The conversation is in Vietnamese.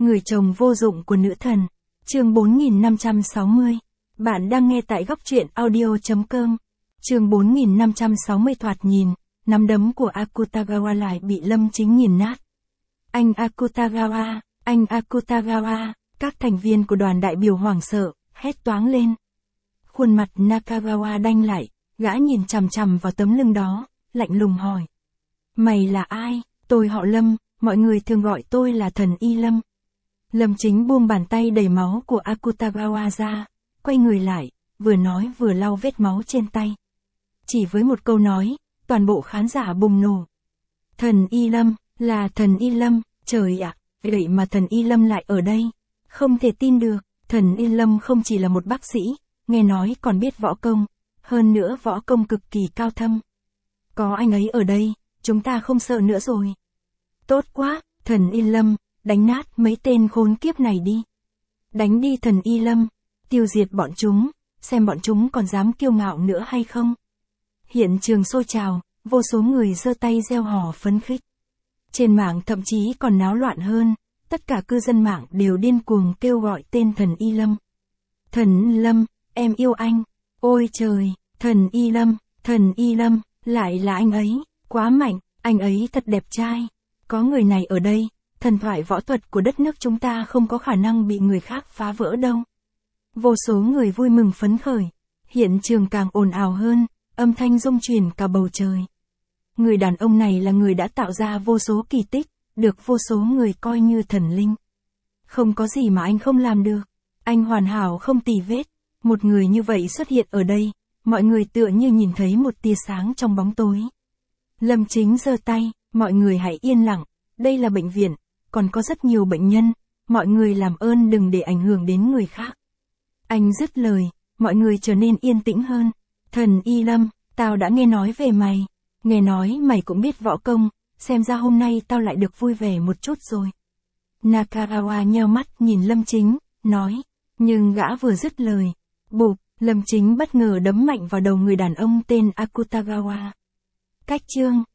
Người chồng vô dụng của nữ thần. Chương 4560. Bạn đang nghe tại góc truyện audio.com. Chương 4560 thoạt nhìn, nắm đấm của Akutagawa lại bị Lâm Chính nghiền nát. Anh Akutagawa, các thành viên của đoàn đại biểu hoảng sợ, hét toáng lên. Khuôn mặt Nakagawa đanh lại, gã nhìn chằm chằm vào tấm lưng đó, lạnh lùng hỏi. Mày là ai? Tôi họ Lâm, mọi người thường gọi tôi là thần Y Lâm. Lâm Chính buông bàn tay đầy máu của Akutagawa ra, quay người lại, vừa nói vừa lau vết máu trên tay. Chỉ với một câu nói, toàn bộ khán giả bùng nổ. Thần Y Lâm, là thần Y Lâm, trời ạ, vậy mà thần Y Lâm lại ở đây. Không thể tin được, thần Y Lâm không chỉ là một bác sĩ, nghe nói còn biết võ công, hơn nữa võ công cực kỳ cao thâm. Có anh ấy ở đây, chúng ta không sợ nữa rồi. Tốt quá, thần Y Lâm, đánh nát mấy tên khốn kiếp này đi. Đánh đi thần Y Lâm, tiêu diệt bọn chúng, xem bọn chúng còn dám kiêu ngạo nữa hay không. Hiện trường sôi trào, vô số người giơ tay reo hò phấn khích. Trên mạng thậm chí còn náo loạn hơn, tất cả cư dân mạng đều điên cuồng kêu gọi tên thần Y Lâm. Thần Lâm, em yêu anh. Ôi trời, thần Y Lâm, lại là anh ấy, quá mạnh, anh ấy thật đẹp trai. Có người này ở đây, thần thoại võ thuật của đất nước chúng ta không có khả năng bị người khác phá vỡ đâu. Vô số người vui mừng phấn khởi, hiện trường càng ồn ào hơn, âm thanh rung chuyển cả bầu trời. Người đàn ông này là người đã tạo ra vô số kỳ tích, được vô số người coi như thần linh. Không có gì mà anh không làm được, anh hoàn hảo không tì vết. Một người như vậy xuất hiện ở đây, mọi người tựa như nhìn thấy một tia sáng trong bóng tối. Lâm Chính giơ tay, mọi người hãy yên lặng, đây là bệnh viện, còn có rất nhiều bệnh nhân, mọi người làm ơn đừng để ảnh hưởng đến người khác. Anh dứt lời, mọi người trở nên yên tĩnh hơn. Thần Y Lâm, tao đã nghe nói về mày, nghe nói mày cũng biết võ công, xem ra hôm nay tao lại được vui vẻ một chút rồi. Nakagawa nheo mắt nhìn Lâm Chính, nói, nhưng gã vừa dứt lời, bụp, Lâm Chính bất ngờ đấm mạnh vào đầu người đàn ông tên Akutagawa. Cách chương